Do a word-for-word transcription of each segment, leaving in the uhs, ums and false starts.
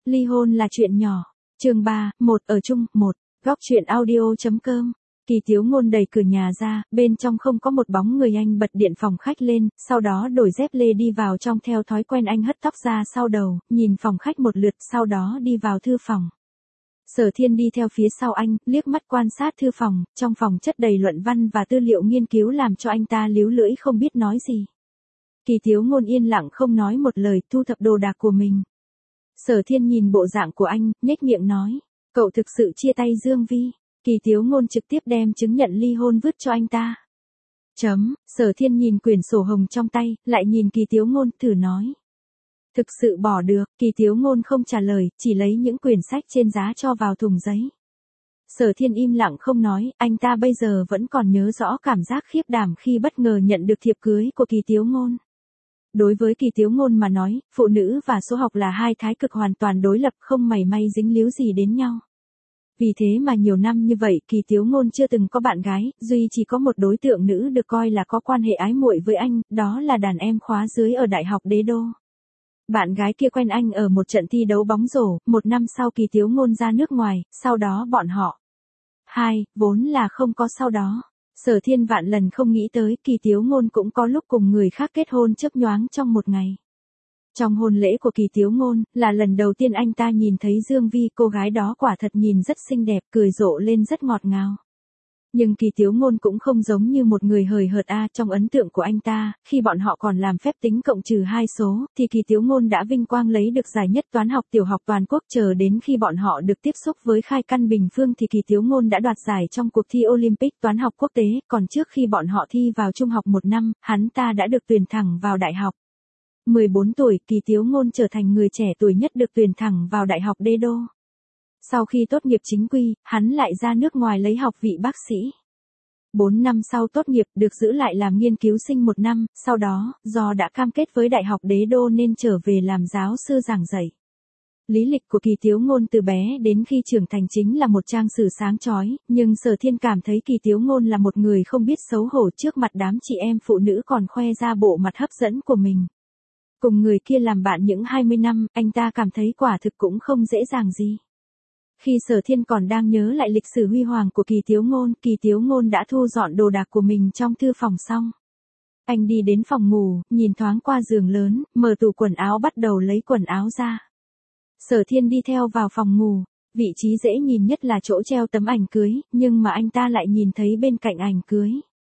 Ly hôn là chuyện nhỏ. Chương ba, một ở chung, một. Góc truyện audio.com. Kỳ Tiếu Ngôn đẩy cửa nhà ra, bên trong không có một bóng người, anh bật điện phòng khách lên, sau đó đổi dép lê đi vào trong. Theo thói quen anh hất tóc ra sau đầu, nhìn phòng khách một lượt, sau đó đi vào thư phòng. Sở Thiên đi theo phía sau anh, liếc mắt quan sát thư phòng, trong phòng chất đầy luận văn và tư liệu nghiên cứu làm cho anh ta líu lưỡi không biết nói gì. Kỳ Tiếu Ngôn yên lặng không nói một lời, thu thập đồ đạc của mình. Sở Thiên nhìn bộ dạng của anh, nhếch miệng nói, cậu thực sự chia tay Dương Vi. Kỳ Tiếu Ngôn trực tiếp đem chứng nhận ly hôn vứt cho anh ta. Chấm, Sở Thiên nhìn quyển sổ hồng trong tay, lại nhìn Kỳ Tiếu Ngôn, thử nói. Thực sự bỏ được, Kỳ Tiếu Ngôn không trả lời, chỉ lấy những quyển sách trên giá cho vào thùng giấy. Sở Thiên im lặng không nói, anh ta bây giờ vẫn còn nhớ rõ cảm giác khiếp đảm khi bất ngờ nhận được thiệp cưới của Kỳ Tiếu Ngôn. Đối với Kỳ Tiếu Ngôn mà nói, phụ nữ và số học là hai thái cực hoàn toàn đối lập, không mảy may dính líu gì đến nhau. Vì thế mà nhiều năm như vậy, Kỳ Tiếu Ngôn chưa từng có bạn gái, duy chỉ có một đối tượng nữ được coi là có quan hệ ái muội với anh, đó là đàn em khóa dưới ở Đại học Đế Đô. Bạn gái kia quen anh ở một trận thi đấu bóng rổ, một năm sau Kỳ Tiếu Ngôn ra nước ngoài, sau đó bọn họ. Hai, vốn là không có sau đó. Sở Thiên vạn lần không nghĩ tới Kỳ Tiếu Ngôn cũng có lúc cùng người khác kết hôn chớp nhoáng trong một ngày. Trong hôn lễ của Kỳ Tiếu Ngôn, là lần đầu tiên anh ta nhìn thấy Dương Vi, cô gái đó quả thật nhìn rất xinh đẹp, cười rộ lên rất ngọt ngào. Nhưng Kỳ Tiếu Ngôn cũng không giống như một người hời hợt a, trong ấn tượng của anh ta, khi bọn họ còn làm phép tính cộng trừ hai số, thì Kỳ Tiếu Ngôn đã vinh quang lấy được giải nhất toán học tiểu học toàn quốc, chờ đến khi bọn họ được tiếp xúc với Khai Căn Bình Phương thì Kỳ Tiếu Ngôn đã đoạt giải trong cuộc thi Olympic toán học quốc tế, còn trước khi bọn họ thi vào trung học một năm, hắn ta đã được tuyển thẳng vào đại học. mười bốn tuổi, Kỳ Tiếu Ngôn trở thành người trẻ tuổi nhất được tuyển thẳng vào Đại học Đế Đô. Sau khi tốt nghiệp chính quy, hắn lại ra nước ngoài lấy học vị bác sĩ. bốn năm sau tốt nghiệp, được giữ lại làm nghiên cứu sinh một năm, sau đó, do đã cam kết với Đại học Đế Đô nên trở về làm giáo sư giảng dạy. Lý lịch của Kỳ Tiếu Ngôn từ bé đến khi trưởng thành chính là một trang sử sáng chói, nhưng Sở Thiên cảm thấy Kỳ Tiếu Ngôn là một người không biết xấu hổ, trước mặt đám chị em phụ nữ còn khoe ra bộ mặt hấp dẫn của mình. Cùng người kia làm bạn những hai mươi năm, anh ta cảm thấy quả thực cũng không dễ dàng gì. Khi Sở Thiên còn đang nhớ lại lịch sử huy hoàng của Kỳ Tiếu Ngôn, Kỳ Tiếu Ngôn đã thu dọn đồ đạc của mình trong thư phòng xong. Anh đi đến phòng ngủ, nhìn thoáng qua giường lớn, mở tủ quần áo bắt đầu lấy quần áo ra. Sở Thiên đi theo vào phòng ngủ, vị trí dễ nhìn nhất là chỗ treo tấm ảnh cưới, nhưng mà anh ta lại nhìn thấy bên cạnh ảnh cưới.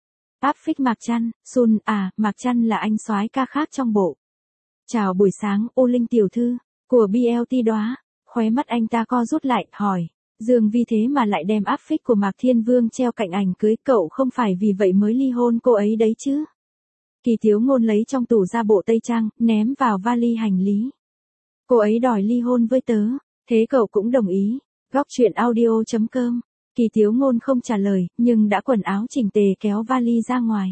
Áp phích Mạc Trăn, Sun, à, Mạc Trăn là anh soái ca khác trong bộ. Chào buổi sáng, ô Linh tiểu thư, của bê lờ tê Đóa. Khóe mắt anh ta co rút lại, hỏi, Dương Vi thế mà lại đem áp phích của Mạc Thiên Vương treo cạnh ảnh cưới, cậu không phải vì vậy mới ly hôn cô ấy đấy chứ? Kỳ Tiếu Ngôn lấy trong tủ ra bộ tây trang, ném vào vali hành lý. Cô ấy đòi ly hôn với tớ, thế cậu cũng đồng ý. Góc truyện audio.com. Kỳ Tiếu Ngôn không trả lời, nhưng đã quần áo chỉnh tề kéo vali ra ngoài.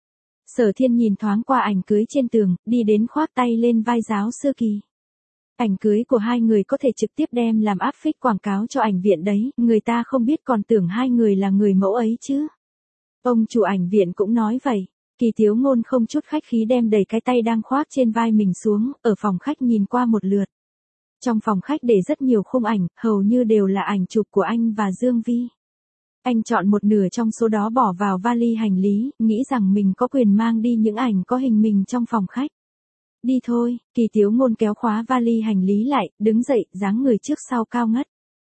Sở Thiên nhìn thoáng qua ảnh cưới trên tường, đi đến khoác tay lên vai giáo sư Kỳ. Ảnh cưới của hai người có thể trực tiếp đem làm áp phích quảng cáo cho ảnh viện đấy, người ta không biết còn tưởng hai người là người mẫu ấy chứ. Ông chủ ảnh viện cũng nói vậy. Kỳ Tiếu Ngôn không chút khách khí đem đầy cái tay đang khoác trên vai mình xuống, ở phòng khách nhìn qua một lượt. Trong phòng khách để rất nhiều khung ảnh, hầu như đều là ảnh chụp của anh và Dương Vi. Anh chọn một nửa trong số đó bỏ vào vali hành lý, nghĩ rằng mình có quyền mang đi những ảnh có hình mình trong phòng khách. Đi thôi, Kỳ Tiếu Ngôn kéo khóa vali hành lý lại, đứng dậy, dáng người trước sau cao ngất.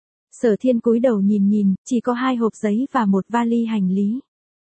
Sở Thiên cúi đầu nhìn nhìn, chỉ có hai hộp giấy và một vali hành lý.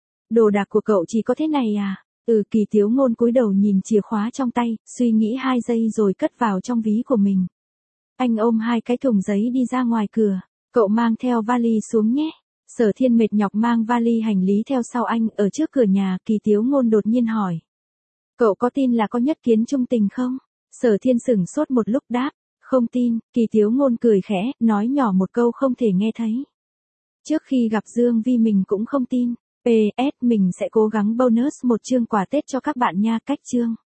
Đồ đạc của cậu chỉ có thế này à? Ừ, Kỳ Tiếu Ngôn cúi đầu nhìn chìa khóa trong tay, suy nghĩ hai giây rồi cất vào trong ví của mình. Anh ôm hai cái thùng giấy đi ra ngoài cửa, cậu mang theo vali xuống nhé. Sở Thiên mệt nhọc mang vali hành lý theo sau anh, ở trước cửa nhà, Kỳ Tiếu Ngôn đột nhiên hỏi. Cậu có tin là có nhất kiến chung tình không? Sở Thiên sửng sốt một lúc đáp, không tin. Kỳ Tiếu Ngôn cười khẽ, nói nhỏ một câu không thể nghe thấy. Trước khi gặp Dương Vi mình cũng không tin. pê ét mình sẽ cố gắng bonus một chương quà Tết cho các bạn nha, cách chương.